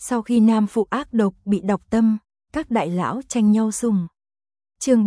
Sau khi nam phụ ác độc bị độc tâm, các đại lão tranh nhau sủng. Chương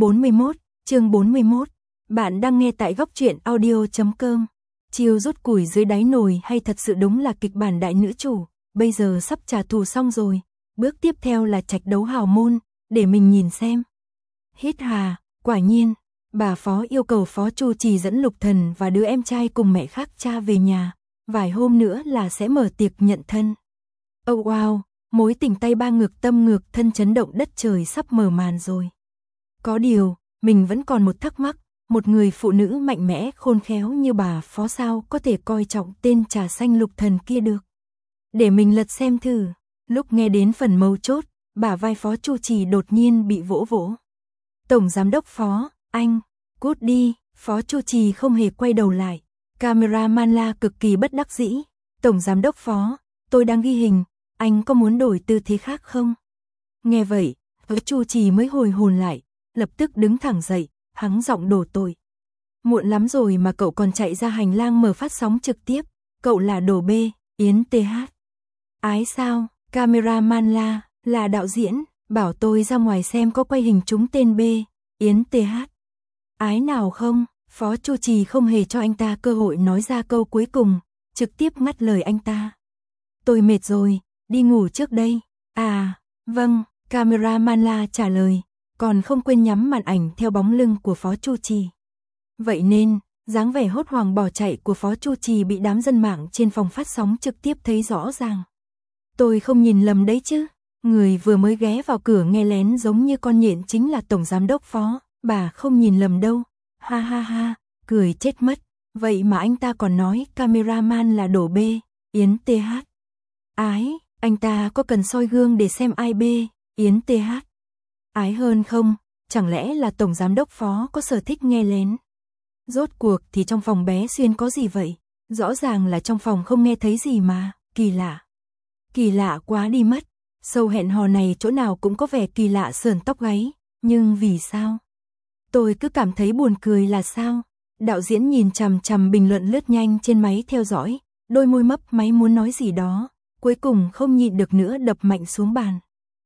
41. Bạn đang nghe tại góc truyện audio.com. Chiêu rút củi dưới đáy nồi hay thật sự đúng là kịch bản đại nữ chủ, bây giờ sắp trả thù xong rồi, bước tiếp theo là trạch đấu hào môn, để mình nhìn xem. Hít hà, quả nhiên, bà Phó yêu cầu Phó Chu Trì dẫn Lục Thần và đứa em trai cùng mẹ khác cha về nhà, vài hôm nữa là sẽ mở tiệc nhận thân. Oh wow, mối tình tay ba ngược tâm ngược thân chấn động đất trời sắp mở màn rồi. Có điều, mình vẫn còn một thắc mắc, một người phụ nữ mạnh mẽ khôn khéo như bà Phó sao có thể coi trọng tên trà xanh Lục Thần kia được. Để mình lật xem thử, lúc nghe đến phần mấu chốt, bả vai Phó Chu Trì đột nhiên bị vỗ vỗ. Tổng giám đốc Phó, anh, cút đi, Phó Chu Trì không hề quay đầu lại. Cameraman la cực kỳ bất đắc dĩ. Tổng giám đốc Phó, tôi đang ghi hình, anh có muốn đổi tư thế khác không? Nghe vậy, Phó Chu Trì mới hồi hồn lại, lập tức đứng thẳng dậy, hắng giọng đổ tội. Muộn lắm rồi mà cậu còn chạy ra hành lang mở phát sóng trực tiếp, cậu là đồ bê, Yến TH. Ái sao, cameraman la, là đạo diễn, bảo tôi ra ngoài xem có quay hình chúng tên B, Yến TH. Ái nào không, Phó Chu Trì không hề cho anh ta cơ hội nói ra câu cuối cùng, trực tiếp ngắt lời anh ta. Tôi mệt rồi, đi ngủ trước đây. À, vâng, cameraman la trả lời, còn không quên nhắm màn ảnh theo bóng lưng của Phó Chu Trì. Vậy nên, dáng vẻ hốt hoảng bỏ chạy của Phó Chu Trì bị đám dân mạng trên phòng phát sóng trực tiếp thấy rõ ràng. Tôi không nhìn lầm đấy chứ, người vừa mới ghé vào cửa nghe lén giống như con nhện chính là Tổng Giám đốc Phó, bà không nhìn lầm đâu. Ha ha ha, cười chết mất, vậy mà anh ta còn nói cameraman là đổ bê, Yến TH. Ái, anh ta có cần soi gương để xem ai bê, Yến TH. Ái hơn không, chẳng lẽ là Tổng Giám đốc Phó có sở thích nghe lén. Rốt cuộc thì trong phòng bé Xuyên có gì vậy, rõ ràng là trong phòng không nghe thấy gì mà, kỳ lạ. Kỳ lạ quá đi mất, show hẹn hò này chỗ nào cũng có vẻ kỳ lạ sởn tóc gáy, nhưng vì sao? Tôi cứ cảm thấy buồn cười là sao? Đạo diễn nhìn chằm chằm bình luận lướt nhanh trên máy theo dõi, đôi môi mấp máy muốn nói gì đó, cuối cùng không nhịn được nữa đập mạnh xuống bàn.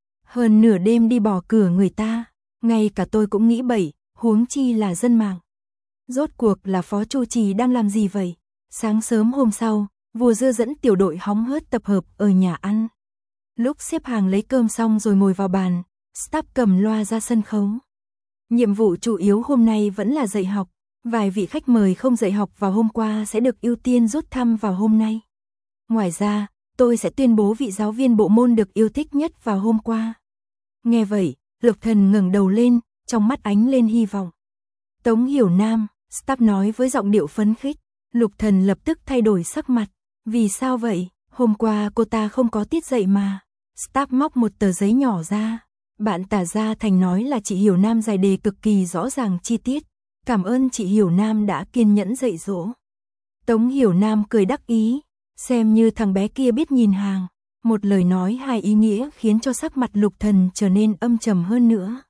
Hơn nửa đêm đi bỏ cửa người ta, ngay cả tôi cũng nghĩ bậy, huống chi là dân mạng. Rốt cuộc là Phó Chu Trì đang làm gì vậy? Sáng sớm hôm sau, Vua Dưa dẫn tiểu đội hóng hớt tập hợp ở nhà ăn. Lúc xếp hàng lấy cơm xong rồi ngồi vào bàn, staff cầm loa ra sân khấu. Nhiệm vụ chủ yếu hôm nay vẫn là dạy học, vài vị khách mời không dạy học vào hôm qua sẽ được ưu tiên rút thăm vào hôm nay. Ngoài ra, tôi sẽ tuyên bố vị giáo viên bộ môn được yêu thích nhất vào hôm qua. Nghe vậy, Lục Thần ngẩng đầu lên, trong mắt ánh lên hy vọng. Tống Hiểu Nam, staff nói với giọng điệu phấn khích. Lục Thần lập tức thay đổi sắc mặt. Vì sao vậy? Hôm qua cô ta không có tiết dạy mà. Staff móc một tờ giấy nhỏ ra. Bạn tả ra thành nói là chị Hiểu Nam giải đề cực kỳ rõ ràng chi tiết. Cảm ơn chị Hiểu Nam đã kiên nhẫn dạy dỗ. Tống Hiểu Nam cười đắc ý. Xem như thằng bé kia biết nhìn hàng. Một lời nói hai ý nghĩa khiến cho sắc mặt Lục Thần trở nên âm trầm hơn nữa.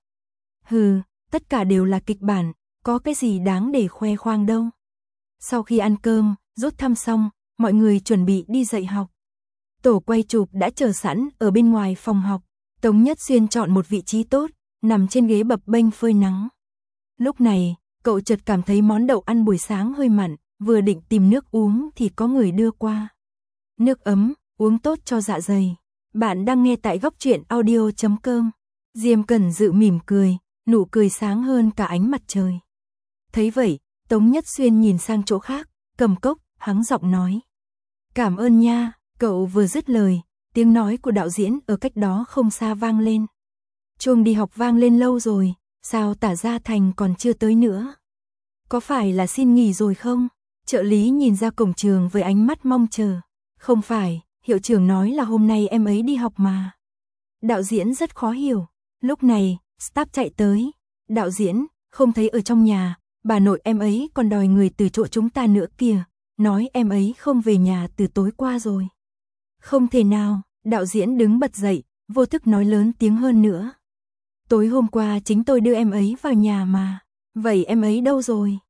Hừ, tất cả đều là kịch bản, có cái gì đáng để khoe khoang đâu. Sau khi ăn cơm, rút thăm xong, mọi người chuẩn bị đi dạy học. Tổ quay chụp đã chờ sẵn ở bên ngoài phòng học. Tống Nhất Xuyên chọn một vị trí tốt, nằm trên ghế bập bênh phơi nắng. Lúc này, cậu chợt cảm thấy món đậu ăn buổi sáng hơi mặn, vừa định tìm nước uống thì có người đưa qua. Nước ấm, uống tốt cho dạ dày. Bạn đang nghe tại góc truyện audio.com. Diêm Cẩn Dự mỉm cười, nụ cười sáng hơn cả ánh mặt trời. Thấy vậy, Tống Nhất Xuyên nhìn sang chỗ khác, cầm cốc, hắng giọng nói. Cảm ơn nha, cậu vừa dứt lời, tiếng nói của đạo diễn ở cách đó không xa vang lên. Chuông đi học vang lên lâu rồi, sao Tả Gia Thành còn chưa tới nữa? Có phải là xin nghỉ rồi không? Trợ lý nhìn ra cổng trường với ánh mắt mong chờ. Không phải, hiệu trưởng nói là hôm nay em ấy đi học mà. Đạo diễn rất khó hiểu. Lúc này, staff chạy tới. Đạo diễn, không thấy ở trong nhà, bà nội em ấy còn đòi người từ chỗ chúng ta nữa kìa. Nói em ấy không về nhà từ tối qua rồi. Không thể nào, đạo diễn đứng bật dậy, vô thức nói lớn tiếng hơn nữa. Tối hôm qua chính tôi đưa em ấy vào nhà mà. Vậy em ấy đâu rồi?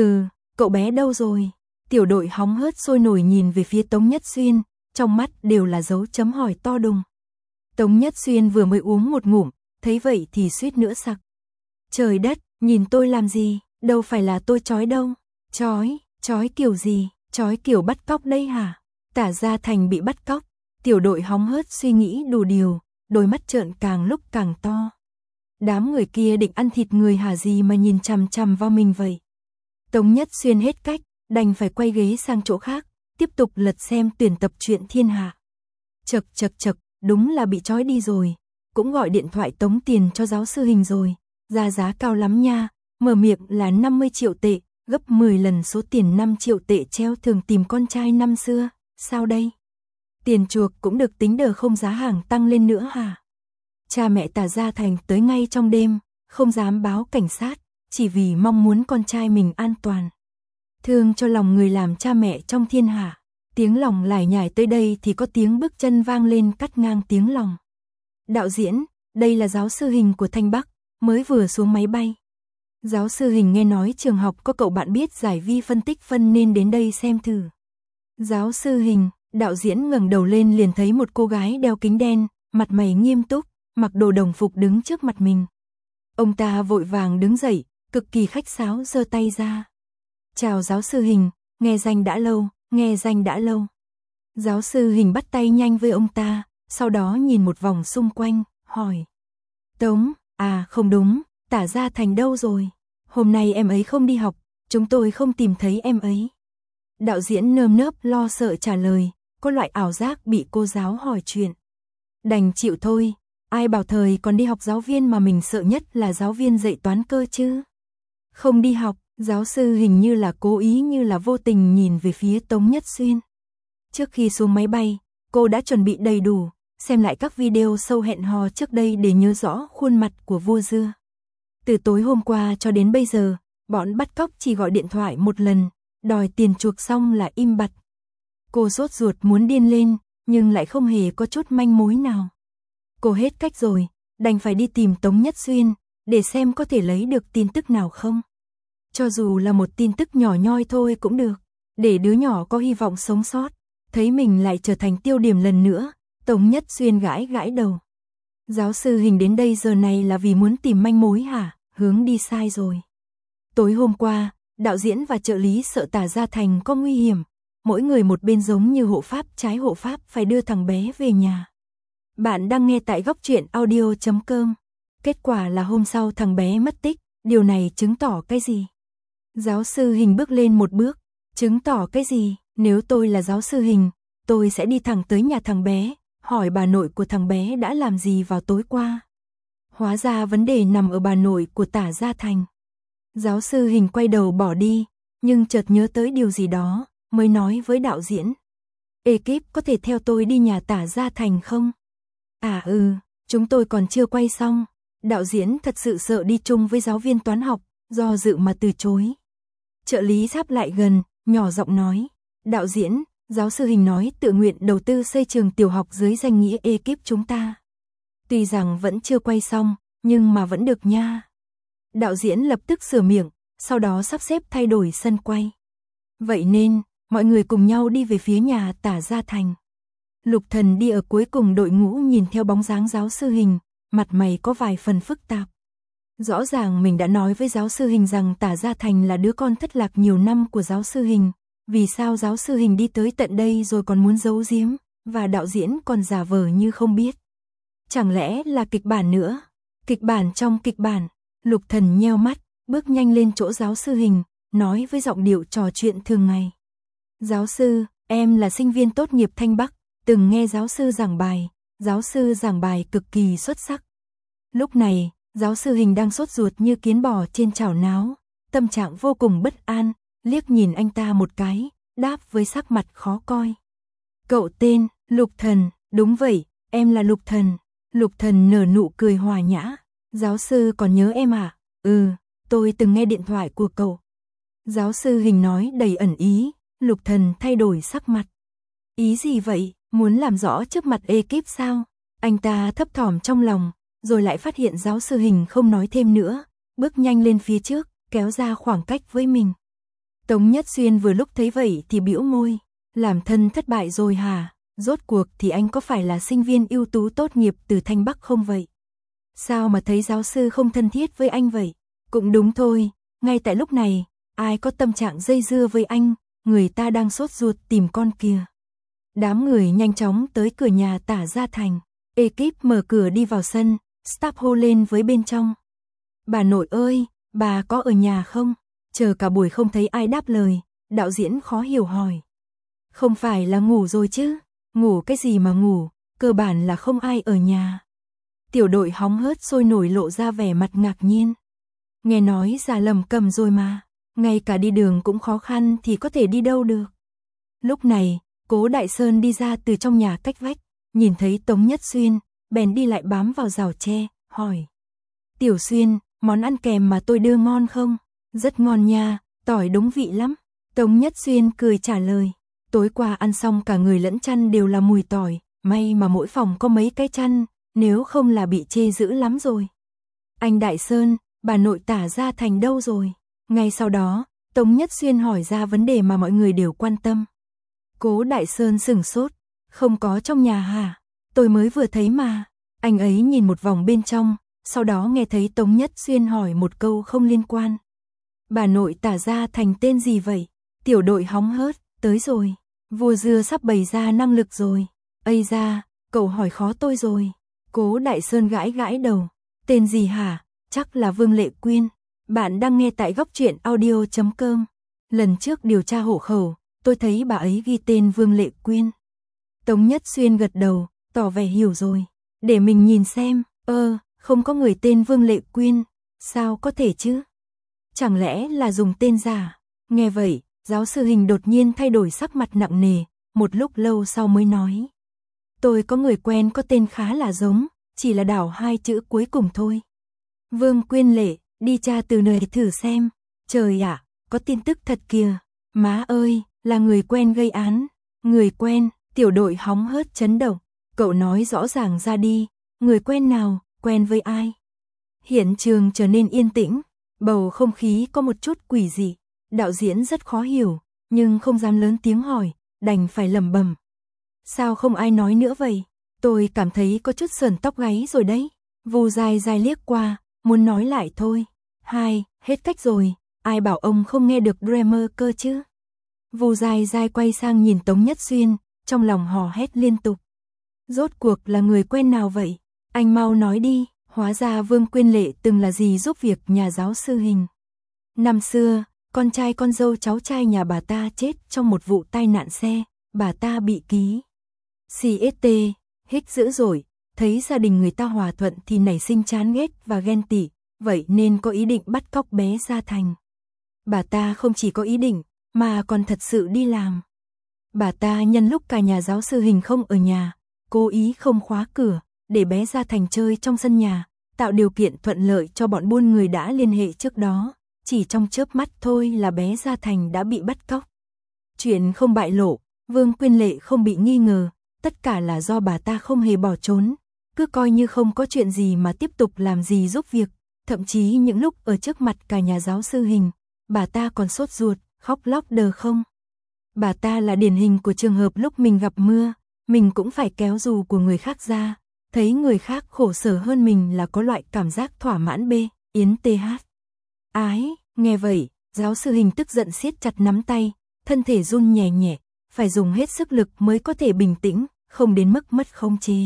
Cậu bé đâu rồi? Tiểu đội hóng hớt sôi nổi nhìn về phía Tống Nhất Xuyên, trong mắt đều là dấu chấm hỏi to đùng. Tống Nhất Xuyên vừa mới uống một ngụm, thấy vậy thì suýt nữa sặc. Trời đất, nhìn tôi làm gì, đâu phải là tôi trói đâu. Trói kiểu gì, trói kiểu bắt cóc đây hả? Tả Gia Thành bị bắt cóc, tiểu đội hóng hớt suy nghĩ đủ điều, đôi mắt trợn càng lúc càng to. Đám người kia định ăn thịt người hả gì mà nhìn chằm chằm vào mình vậy. Tống Nhất Xuyên hết cách, đành phải quay ghế sang chỗ khác, tiếp tục lật xem tuyển tập truyện thiên hạ. Chật, đúng là bị trói đi rồi, cũng gọi điện thoại tống tiền cho giáo sư Hình rồi, ra giá cao lắm nha, mở miệng là 50 triệu tệ, gấp 10 lần số tiền 5 triệu tệ treo thường tìm con trai năm xưa, sao đây? Tiền chuộc cũng được tính đờ không giá hàng tăng lên nữa hả? Cha mẹ Tả Gia Thành tới ngay trong đêm, không dám báo cảnh sát, chỉ vì mong muốn con trai mình an toàn. Thương cho lòng người làm cha mẹ trong thiên hạ, tiếng lòng lải nhải tới đây thì có tiếng bước chân vang lên cắt ngang tiếng lòng. Đạo diễn, đây là giáo sư Hình của Thanh Bắc, mới vừa xuống máy bay. Giáo sư Hình nghe nói trường học có cậu bạn biết giải vi phân tích phân nên đến đây xem thử. Giáo sư Hình, đạo diễn ngẩng đầu lên liền thấy một cô gái đeo kính đen, mặt mày nghiêm túc, mặc đồ đồng phục đứng trước mặt mình. Ông ta vội vàng đứng dậy, cực kỳ khách sáo giơ tay ra. Chào giáo sư Hình, nghe danh đã lâu. Giáo sư Hình bắt tay nhanh với ông ta, sau đó nhìn một vòng xung quanh, hỏi. Tống, không đúng, Tả Gia Thành đâu rồi? Hôm nay em ấy không đi học, chúng tôi không tìm thấy em ấy. Đạo diễn nơm nớp lo sợ trả lời, có loại ảo giác bị cô giáo hỏi chuyện. Đành chịu thôi, ai bảo thời còn đi học giáo viên mà mình sợ nhất là giáo viên dạy toán cơ chứ. Không đi học, giáo sư hình như là cố ý như là vô tình nhìn về phía Tống Nhất Xuyên. Trước khi xuống máy bay, cô đã chuẩn bị đầy đủ, xem lại các video sâu hẹn hò trước đây để nhớ rõ khuôn mặt của vua dưa. Từ tối hôm qua cho đến bây giờ, bọn bắt cóc chỉ gọi điện thoại một lần, đòi tiền chuộc xong là im bặt. Cô sốt ruột muốn điên lên, nhưng lại không hề có chút manh mối nào. Cô hết cách rồi, đành phải đi tìm Tống Nhất Xuyên, để xem có thể lấy được tin tức nào không. Cho dù là một tin tức nhỏ nhoi thôi cũng được, để đứa nhỏ có hy vọng sống sót. Thấy mình lại trở thành tiêu điểm lần nữa, Tống Nhất Xuyên gãi gãi đầu. Giáo sư Hình đến đây giờ này là vì muốn tìm manh mối hả? Hướng đi sai rồi. Tối hôm qua, đạo diễn và trợ lý sợ Tả Gia Thành có nguy hiểm, mỗi người một bên giống như hộ pháp trái hộ pháp phải đưa thằng bé về nhà. Bạn đang nghe tại góc truyện audio.com. Kết quả là hôm sau thằng bé mất tích, điều này chứng tỏ cái gì? Giáo sư Hình bước lên một bước, chứng tỏ cái gì? Nếu tôi là giáo sư Hình, tôi sẽ đi thẳng tới nhà thằng bé, hỏi bà nội của thằng bé đã làm gì vào tối qua. Hóa ra vấn đề nằm ở bà nội của Tả Gia Thành. Giáo sư Hình quay đầu bỏ đi, nhưng chợt nhớ tới điều gì đó, mới nói với đạo diễn. Ekip có thể theo tôi đi nhà Tả Gia Thành không? Chúng tôi còn chưa quay xong. Đạo diễn thật sự sợ đi chung với giáo viên toán học, do dự mà từ chối. Trợ lý sắp lại gần, nhỏ giọng nói. Đạo diễn, giáo sư Hình nói tự nguyện đầu tư xây trường tiểu học dưới danh nghĩa ekip chúng ta. Tuy rằng vẫn chưa quay xong, nhưng mà vẫn được nha. Đạo diễn lập tức sửa miệng, sau đó sắp xếp thay đổi sân quay. Vậy nên, mọi người cùng nhau đi về phía nhà Tả Gia Thành. Lục Thần đi ở cuối cùng đội ngũ nhìn theo bóng dáng giáo sư Hình, mặt mày có vài phần phức tạp. Rõ ràng mình đã nói với giáo sư Hình rằng Tả Gia Thành là đứa con thất lạc nhiều năm của giáo sư Hình. Vì sao giáo sư Hình đi tới tận đây rồi còn muốn giấu giếm, và đạo diễn còn giả vờ như không biết. Chẳng lẽ là kịch bản nữa? Kịch bản trong kịch bản. Lục Thần nheo mắt, bước nhanh lên chỗ giáo sư Hình, nói với giọng điệu trò chuyện thường ngày. Giáo sư, em là sinh viên tốt nghiệp Thanh Bắc, từng nghe giáo sư giảng bài cực kỳ xuất sắc. Lúc này, giáo sư Hình đang sốt ruột như kiến bò trên chảo náo, tâm trạng vô cùng bất an, liếc nhìn anh ta một cái, đáp với sắc mặt khó coi. Cậu tên, Lục Thần, đúng vậy, em là Lục Thần. Lục Thần nở nụ cười hòa nhã. Giáo sư còn nhớ em à? Tôi từng nghe điện thoại của cậu. Giáo sư Hình nói đầy ẩn ý. Lục Thần thay đổi sắc mặt. Ý gì vậy? Muốn làm rõ trước mặt ekip sao? Anh ta thấp thỏm trong lòng, rồi lại phát hiện giáo sư Hình không nói thêm nữa, bước nhanh lên phía trước, kéo ra khoảng cách với mình. Tống Nhất Xuyên vừa lúc thấy vậy thì bĩu môi, làm thân thất bại rồi hả? Rốt cuộc thì anh có phải là sinh viên ưu tú tốt nghiệp từ Thanh Bắc không vậy? Sao mà thấy giáo sư không thân thiết với anh vậy? Cũng đúng thôi, ngay tại lúc này, ai có tâm trạng dây dưa với anh, người ta đang sốt ruột tìm con kia. Đám người nhanh chóng tới cửa nhà Tả Gia Thành, ekip mở cửa đi vào sân, staff hô lên với bên trong. Bà nội ơi, bà có ở nhà không? Chờ cả buổi không thấy ai đáp lời, đạo diễn khó hiểu hỏi. Không phải là ngủ rồi chứ? Ngủ cái gì mà ngủ, cơ bản là không ai ở nhà. Tiểu đội hóng hớt sôi nổi lộ ra vẻ mặt ngạc nhiên. Nghe nói già lầm cầm rồi mà, ngay cả đi đường cũng khó khăn thì có thể đi đâu được. Lúc này, Cố Đại Sơn đi ra từ trong nhà cách vách, nhìn thấy Tống Nhất Xuyên, bèn đi lại bám vào rào tre, hỏi. Tiểu Xuyên, món ăn kèm mà tôi đưa ngon không? Rất ngon nha, tỏi đúng vị lắm. Tống Nhất Xuyên cười trả lời. Tối qua ăn xong cả người lẫn chăn đều là mùi tỏi, may mà mỗi phòng có mấy cái chăn, nếu không là bị chê dữ lắm rồi. Anh Đại Sơn, bà nội Tả Gia Thành đâu rồi? Ngay sau đó, Tống Nhất Xuyên hỏi ra vấn đề mà mọi người đều quan tâm. Cố Đại Sơn sửng sốt, không có trong nhà hả? Tôi mới vừa thấy mà. Anh ấy nhìn một vòng bên trong, sau đó nghe thấy Tống Nhất Xuyên hỏi một câu không liên quan. Bà nội Tả Gia Thành tên gì vậy? Tiểu đội hóng hớt, tới rồi. Vua dưa sắp bày ra năng lực rồi. Ây da, cậu hỏi khó tôi rồi. Cố Đại Sơn gãi gãi đầu. Tên gì hả? Chắc là Vương Lệ Quyên. Bạn đang nghe tại góc truyện audio.com. Lần trước điều tra hộ khẩu, tôi thấy bà ấy ghi tên Vương Lệ Quyên. Tống Nhất Xuyên gật đầu, tỏ vẻ hiểu rồi. Để mình nhìn xem, không có người tên Vương Lệ Quyên. Sao có thể chứ? Chẳng lẽ là dùng tên giả? Nghe vậy, giáo sư Hình đột nhiên thay đổi sắc mặt nặng nề, một lúc lâu sau mới nói. Tôi có người quen có tên khá là giống, chỉ là đảo hai chữ cuối cùng thôi. Vương Quyên Lệ, đi tra từ nơi thử xem. Trời ạ, có tin tức thật kìa. Má ơi, là người quen gây án. Người quen, tiểu đội hóng hớt chấn động. Cậu nói rõ ràng ra đi, người quen nào, quen với ai? Hiện trường trở nên yên tĩnh, bầu không khí có một chút quỷ dị. Đạo diễn rất khó hiểu, nhưng không dám lớn tiếng hỏi, đành phải lẩm bẩm. Sao không ai nói nữa vậy? Tôi cảm thấy có chút sởn tóc gáy rồi đấy. Vu Dài Dài liếc qua, muốn nói lại thôi. Hết cách rồi, ai bảo ông không nghe được Dreamer cơ chứ? Vu Dài Dài quay sang nhìn Tống Nhất Xuyên, trong lòng hò hét liên tục. Rốt cuộc là người quen nào vậy? Anh mau nói đi, hóa ra Vương Quyên Lệ từng là gì giúp việc nhà giáo sư Hình. Năm xưa, con trai con dâu cháu trai nhà bà ta chết trong một vụ tai nạn xe, bà ta bị ký CST, hích dữ dội, thấy gia đình người ta hòa thuận thì nảy sinh chán ghét và ghen tị, vậy nên có ý định bắt cóc bé Gia Thành. Bà ta không chỉ có ý định, mà còn thật sự đi làm. Bà ta nhân lúc cả nhà giáo sư Hình không ở nhà, cố ý không khóa cửa, để bé Gia Thành chơi trong sân nhà, tạo điều kiện thuận lợi cho bọn buôn người đã liên hệ trước đó. Chỉ trong chớp mắt thôi là bé Gia Thành đã bị bắt cóc. Chuyện không bại lộ, Vương Quyên Lệ không bị nghi ngờ, tất cả là do bà ta không hề bỏ trốn, cứ coi như không có chuyện gì mà tiếp tục làm gì giúp việc, thậm chí những lúc ở trước mặt cả nhà giáo sư Hình, bà ta còn sốt ruột, khóc lóc đờ không. Bà ta là điển hình của trường hợp lúc mình gặp mưa, mình cũng phải kéo dù của người khác ra, thấy người khác khổ sở hơn mình là có loại cảm giác thỏa mãn Yến TH. Ái, nghe vậy, giáo sư Hình tức giận siết chặt nắm tay, thân thể run nhẹ nhẹ, phải dùng hết sức lực mới có thể bình tĩnh, không đến mức mất khống chế.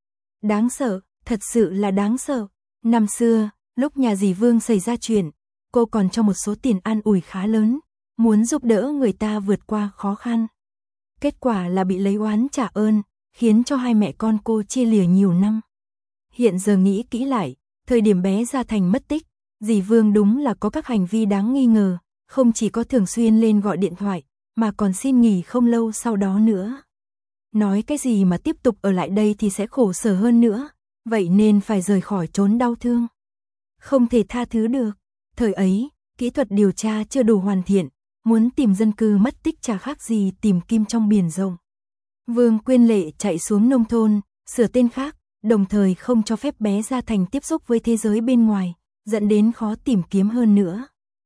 Đáng sợ, thật sự là đáng sợ. Năm xưa, lúc nhà dì Vương xảy ra chuyện, cô còn cho một số tiền an ủi khá lớn, muốn giúp đỡ người ta vượt qua khó khăn. Kết quả là bị lấy oán trả ơn, khiến cho hai mẹ con cô chia lìa nhiều năm. Hiện giờ nghĩ kỹ lại, thời điểm bé Gia Thành mất tích, dì Vương đúng là có các hành vi đáng nghi ngờ, không chỉ có thường xuyên lên gọi điện thoại, mà còn xin nghỉ không lâu sau đó nữa. Nói cái gì mà tiếp tục ở lại đây thì sẽ khổ sở hơn nữa, vậy nên phải rời khỏi chốn đau thương. Không thể tha thứ được. Thời ấy, kỹ thuật điều tra chưa đủ hoàn thiện, muốn tìm dân cư mất tích chả khác gì tìm kim trong biển rộng. Vương Quyên Lệ chạy xuống nông thôn, sửa tên khác, đồng thời không cho phép bé Gia Thành tiếp xúc với thế giới bên ngoài, dẫn đến khó tìm kiếm hơn nữa.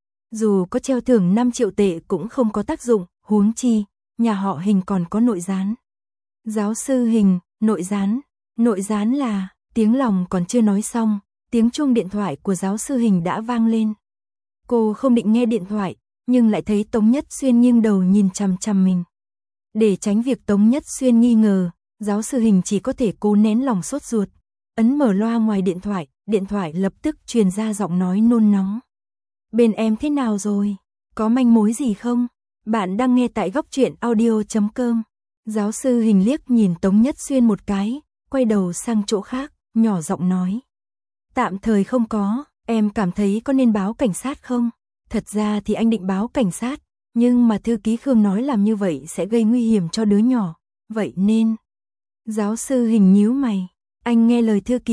Dù có treo thưởng 5 triệu tệ cũng không có tác dụng, huống chi, nhà họ Hình còn có nội gián. Giáo sư Hình, nội gián. Nội gián là, tiếng lòng còn chưa nói xong, tiếng chuông điện thoại của giáo sư Hình đã vang lên. Cô không định nghe điện thoại, nhưng lại thấy Tống Nhất Xuyên nghiêng đầu nhìn chằm chằm mình. Để tránh việc Tống Nhất Xuyên nghi ngờ, giáo sư Hình chỉ có thể cố nén lòng sốt ruột, ấn mở loa ngoài điện thoại lập tức truyền ra giọng nói nôn nóng. Bên em thế nào rồi? Có manh mối gì không? Bạn đang nghe tại góc truyện audio.com. Giáo sư Hình liếc nhìn Tống Nhất Xuyên một cái, quay đầu sang chỗ khác, nhỏ giọng nói. Tạm thời không có, em cảm thấy có nên báo cảnh sát không? Thật ra thì anh định báo cảnh sát, nhưng mà thư ký Khương nói làm như vậy sẽ gây nguy hiểm cho đứa nhỏ, vậy nên... Giáo sư Hình nhíu mày, anh nghe lời thư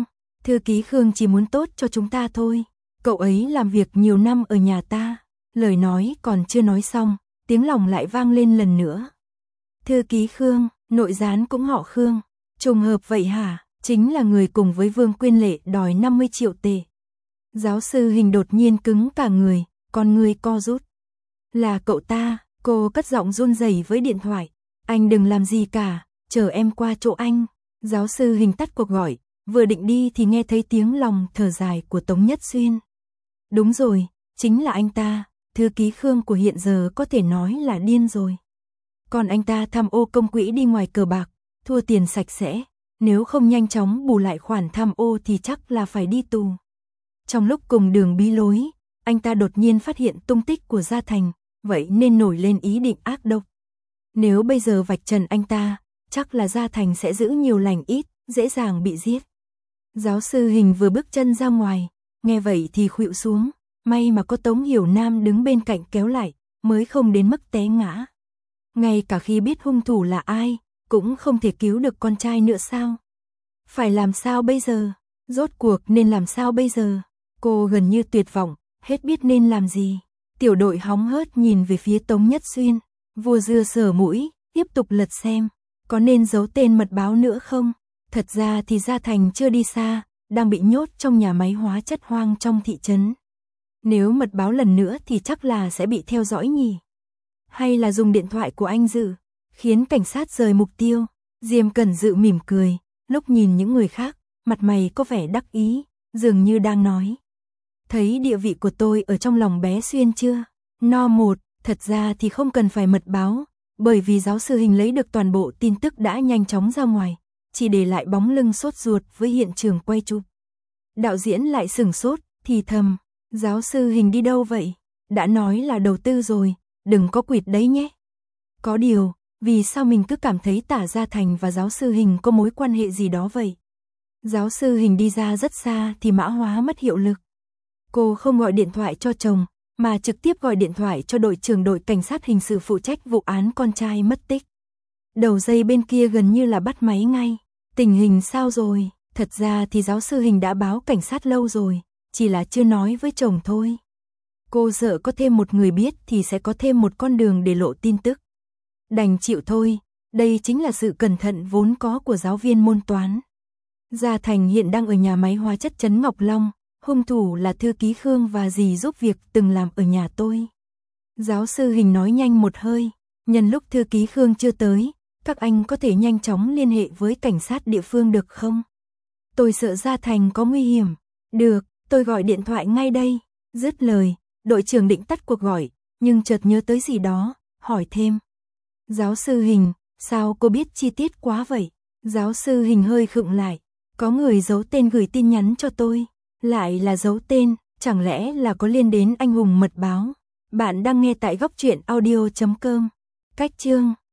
ký Khương chỉ muốn tốt cho chúng ta thôi, cậu ấy làm việc nhiều năm ở nhà ta, lời nói còn chưa nói xong, tiếng lòng lại vang lên lần nữa. Thư ký Khương, nội gián cũng họ Khương, trùng hợp vậy hả, chính là người cùng với Vương Quyên Lệ đòi 50 triệu tệ. Giáo sư Hình đột nhiên cứng cả người, con người co rút. Là cậu ta, cô cất giọng run rẩy với điện thoại, anh đừng làm gì cả, chờ em qua chỗ anh. Giáo sư Hình tắt cuộc gọi, vừa định đi thì nghe thấy tiếng lòng thở dài của Tống Nhất Xuyên. Đúng rồi, chính là anh ta, thư ký Khương của hiện giờ có thể nói là điên rồi. Còn anh ta tham ô công quỹ đi ngoài cờ bạc, thua tiền sạch sẽ, nếu không nhanh chóng bù lại khoản tham ô thì chắc là phải đi tù. Trong lúc cùng đường bí lối, anh ta đột nhiên phát hiện tung tích của Gia Thành, vậy nên nổi lên ý định ác độc. Nếu bây giờ vạch trần anh ta, chắc là Gia Thành sẽ giữ nhiều lành ít, dễ dàng bị giết. Giáo sư Hình vừa bước chân ra ngoài, nghe vậy thì khuỵu xuống, may mà có Tống Hiểu Nam đứng bên cạnh kéo lại, mới không đến mức té ngã. Ngay cả khi biết hung thủ là ai, cũng không thể cứu được con trai nữa sao? Phải làm sao bây giờ? Rốt cuộc nên làm sao bây giờ? Cô gần như tuyệt vọng, hết biết nên làm gì. Tiểu đội hóng hớt nhìn về phía Tống Nhất Xuyên, vua dưa sờ mũi, tiếp tục lật xem, có nên giấu tên mật báo nữa không? Thật ra thì Gia Thành chưa đi xa, đang bị nhốt trong nhà máy hóa chất hoang trong thị trấn. Nếu mật báo lần nữa thì chắc là sẽ bị theo dõi nhỉ? Hay là dùng điện thoại của anh Dự, khiến cảnh sát rời mục tiêu? Diêm Cẩn Dự mỉm cười, lúc nhìn những người khác, mặt mày có vẻ đắc ý, dường như đang nói. Thấy địa vị của tôi ở trong lòng bé Xuyên chưa? No một, thật ra thì không cần phải mật báo, bởi vì giáo sư Hình lấy được toàn bộ tin tức đã nhanh chóng ra ngoài, chỉ để lại bóng lưng sốt ruột với hiện trường quay chụp. Đạo diễn lại sửng sốt, thì thầm, giáo sư Hình đi đâu vậy? Đã nói là đầu tư rồi, đừng có quỵt đấy nhé. Có điều, vì sao mình cứ cảm thấy Tả Gia Thành và giáo sư Hình có mối quan hệ gì đó vậy? Giáo sư Hình đi ra rất xa thì mã hóa mất hiệu lực. Cô không gọi điện thoại cho chồng, mà trực tiếp gọi điện thoại cho đội trưởng đội cảnh sát hình sự phụ trách vụ án con trai mất tích. Đầu dây bên kia gần như là bắt máy ngay. Tình hình sao rồi? Thật ra thì giáo sư Hình đã báo cảnh sát lâu rồi, chỉ là chưa nói với chồng thôi. Cô sợ có thêm một người biết thì sẽ có thêm một con đường để lộ tin tức. Đành chịu thôi, đây chính là sự cẩn thận vốn có của giáo viên môn toán. Gia Thành hiện đang ở nhà máy hóa chất Trấn Ngọc Long, hung thủ là thư ký Khương và dì giúp việc từng làm ở nhà tôi. Giáo sư Hình nói nhanh một hơi, nhân lúc thư ký Khương chưa tới, các anh có thể nhanh chóng liên hệ với cảnh sát địa phương được không? Tôi sợ Gia Thành có nguy hiểm. Được, tôi gọi điện thoại ngay đây. Dứt lời, đội trưởng định tắt cuộc gọi, nhưng chợt nhớ tới gì đó, hỏi thêm. Giáo sư Hình, sao cô biết chi tiết quá vậy? Giáo sư Hình hơi khựng lại, có người giấu tên gửi tin nhắn cho tôi. Lại là giấu tên, chẳng lẽ là có liên đến anh hùng mật báo? Bạn đang nghe tại góc truyện audio.com. Cách chương